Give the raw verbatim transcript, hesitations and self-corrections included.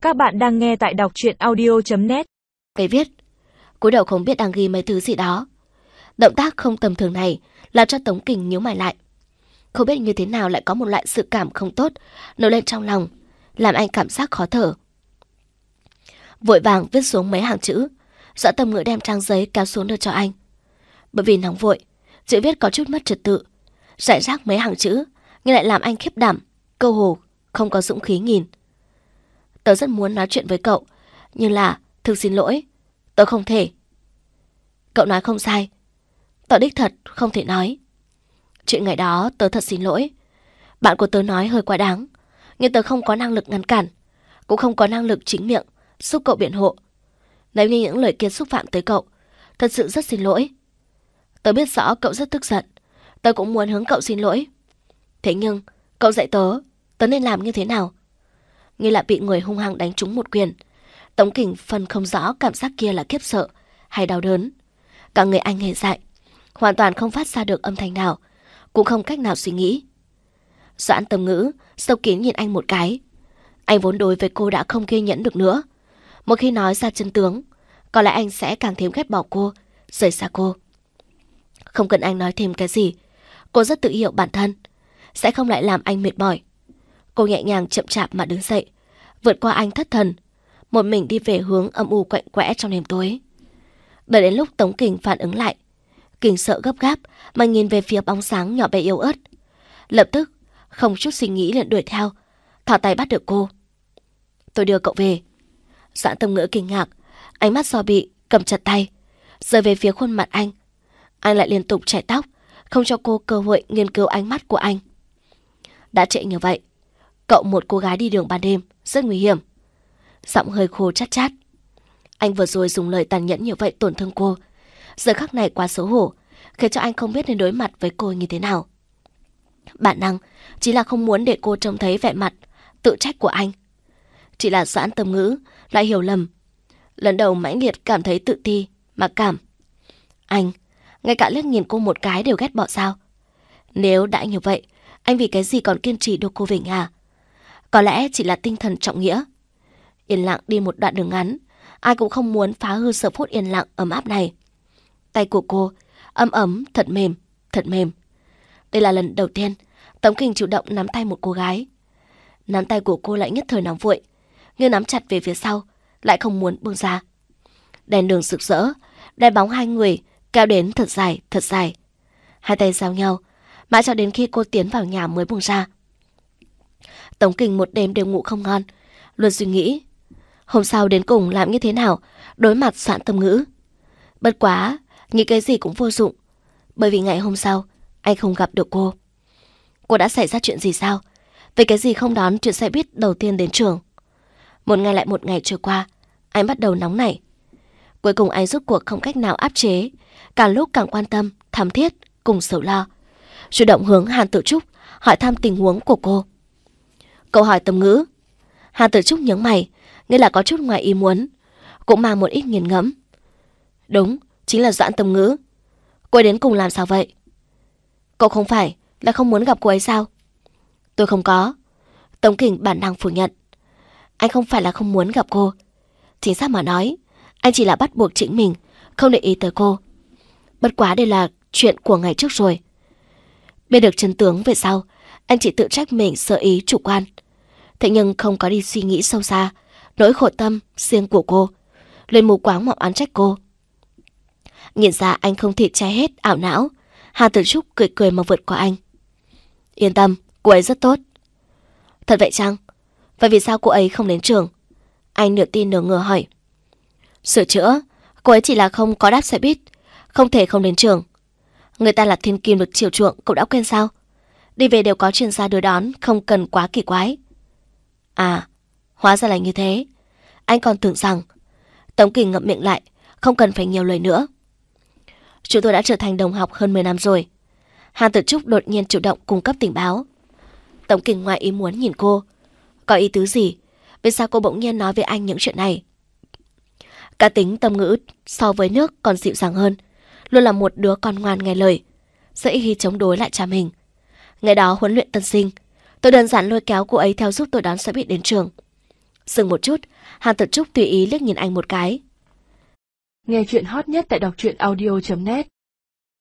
Các bạn đang nghe tại đọc truyện audio chấm net. Cái viết, cúi đầu không biết đang ghi mấy thứ gì đó. Động tác không tầm thường này làm cho Tống Kình nhíu mày lại. Không biết như thế nào lại có một loại sự cảm không tốt nổi lên trong lòng, làm anh cảm giác khó thở. Vội vàng viết xuống mấy hàng chữ, Doãn Tâm Ngữ đem trang giấy kéo xuống đưa cho anh. Bởi vì nóng vội, chữ viết có chút mất trật tự, rải rác mấy hàng chữ nhưng lại làm anh khiếp đảm, câu hồ, không có dũng khí nhìn. Tớ rất muốn nói chuyện với cậu, nhưng là, thực xin lỗi, tớ không thể. Cậu nói không sai, tớ đích thật không thể nói. Chuyện ngày đó tớ thật xin lỗi. Bạn của tớ nói hơi quá đáng, nhưng tớ không có năng lực ngăn cản, cũng không có năng lực chính miệng giúp cậu biện hộ. Nếu như những lời kia xúc phạm tới cậu, thật sự rất xin lỗi. Tớ biết rõ cậu rất tức giận, tớ cũng muốn hướng cậu xin lỗi. Thế nhưng, cậu dạy tớ, tớ nên làm như thế nào? Như là bị người hung hăng đánh trúng một quyền. Tống Kình phân không rõ cảm giác kia là khiếp sợ hay đau đớn. Cả người anh hề dại, hoàn toàn không phát ra được âm thanh nào, cũng không cách nào suy nghĩ. Doãn Tâm Ngữ sâu kín nhìn anh một cái. Anh vốn đối với cô đã không kiên nhẫn được nữa. Một khi nói ra chân tướng, có lẽ anh sẽ càng thêm ghét bỏ cô, rời xa cô. Không cần anh nói thêm cái gì, cô rất tự hiểu bản thân, sẽ không lại làm anh mệt mỏi. Cô nhẹ nhàng chậm chạp mà đứng dậy, vượt qua anh thất thần, một mình đi về hướng âm u quạnh quẽ trong đêm tối. Đợi đến lúc Tống Kình phản ứng lại, Kình sợ gấp gáp mà nhìn về phía bóng sáng nhỏ bé yếu ớt. Lập tức, không chút suy nghĩ liền đuổi theo, thò tay bắt được cô. Tôi đưa cậu về. Doãn Tâm Ngữ kinh ngạc, ánh mắt do bị cầm chặt tay, rời về phía khuôn mặt anh. Anh lại liên tục chải tóc, không cho cô cơ hội nghiên cứu ánh mắt của anh. Đã trễ như vậy, cậu một cô gái đi đường ban đêm, rất nguy hiểm. Giọng hơi khô chát chát. Anh vừa rồi dùng lời tàn nhẫn như vậy tổn thương cô, giờ khắc này quá xấu hổ, khiến cho anh không biết nên đối mặt với cô như thế nào. Bản năng chỉ là không muốn để cô trông thấy vẻ mặt tự trách của anh. Chỉ là Doãn Tâm Ngữ lại hiểu lầm. Lần đầu mãnh liệt cảm thấy tự ti, mặc cảm. Anh, ngay cả liếc nhìn cô một cái đều ghét bỏ sao? Nếu đã như vậy, anh vì cái gì còn kiên trì đưa cô về nhà? Có lẽ chỉ là tinh thần trọng nghĩa. Yên lặng đi một đoạn đường ngắn, ai cũng không muốn phá hư giờ phút yên lặng ấm áp này. Tay của cô ấm ấm, thật mềm, thật mềm. Đây là lần đầu tiên Tống Kình chủ động nắm tay một cô gái. Nắm tay của cô lại nhất thời nóng vội, nhưng nắm chặt về phía sau, lại không muốn buông ra. Đèn đường rực rỡ, đèn bóng hai người kéo đến thật dài, thật dài. Hai tay giao nhau, mãi cho đến khi cô tiến vào nhà mới buông ra. Tống Kình một đêm đều ngủ không ngon, luôn suy nghĩ hôm sau đến cùng làm như thế nào đối mặt Doãn Tâm Ngữ. Bất quá, nghĩ cái gì cũng vô dụng, bởi vì ngày hôm sau anh không gặp được cô. Cô đã xảy ra chuyện gì sao? Vì cái gì không đón chuyện xe buýt đầu tiên đến trường? Một ngày lại một ngày trôi qua, anh bắt đầu nóng nảy. Cuối cùng anh rốt cuộc không cách nào áp chế, càng lúc càng quan tâm, thắm thiết, cùng sầu lo. Chủ động hướng Hàn Tử Trúc hỏi thăm tình huống của cô. Cậu hỏi Tâm Ngữ. Hàn Tử Trúc nhướng mày, nghĩa là có chút ngoài ý muốn, cũng mang một ít nghiền ngẫm. Đúng, chính là Doãn Tâm Ngữ. Cô ấy đến cùng làm sao vậy? Cậu không phải là không muốn gặp cô ấy sao? Tôi không có. Tống Kình bản năng phủ nhận. Anh không phải là không muốn gặp cô. Chính xác mà nói, anh chỉ là bắt buộc chính mình không để ý tới cô. Bất quá đây là chuyện của ngày trước rồi. Biết được chân tướng về sau, anh chỉ tự trách mình sơ ý chủ quan. Thế nhưng không có đi suy nghĩ sâu xa nỗi khổ tâm riêng của cô, lên mù quáng mà oán trách cô. Nhìn ra anh không thể che hết ảo não, Hà Tử Trúc cười cười mà vượt qua anh. Yên tâm, cô ấy rất tốt. Thật vậy chăng? Vậy vì sao cô ấy không đến trường? Anh nửa tin nửa ngờ hỏi. Sửa chữa, cô ấy chỉ là không có đáp xe buýt, không thể không đến trường. Người ta là thiên kim được chiều chuộng, cậu đã quên sao? Đi về đều có chuyên gia đưa đón, không cần quá kỳ quái. À, hóa ra là như thế. Anh còn tưởng rằng. Tống Kình ngậm miệng lại, không cần phải nhiều lời nữa. Chúng tôi đã trở thành đồng học hơn mười năm rồi. Hàn Tử Trúc đột nhiên chủ động cung cấp tình báo. Tống Kình ngoài ý muốn nhìn cô. Có ý tứ gì? Vì sao cô bỗng nhiên nói với anh những chuyện này? Cá tính Tâm Ngữ so với nước còn dịu dàng hơn, luôn là một đứa con ngoan nghe lời, dễ khi chống đối lại cha mình. Ngày đó huấn luyện tân sinh, tôi đơn giản lôi kéo cô ấy theo giúp tôi đón xe buýt đến trường. Dừng một chút, Hàn Tử Trúc tùy ý liếc nhìn anh một cái. Nghe chuyện hot nhất tại đọc truyện audio chấm net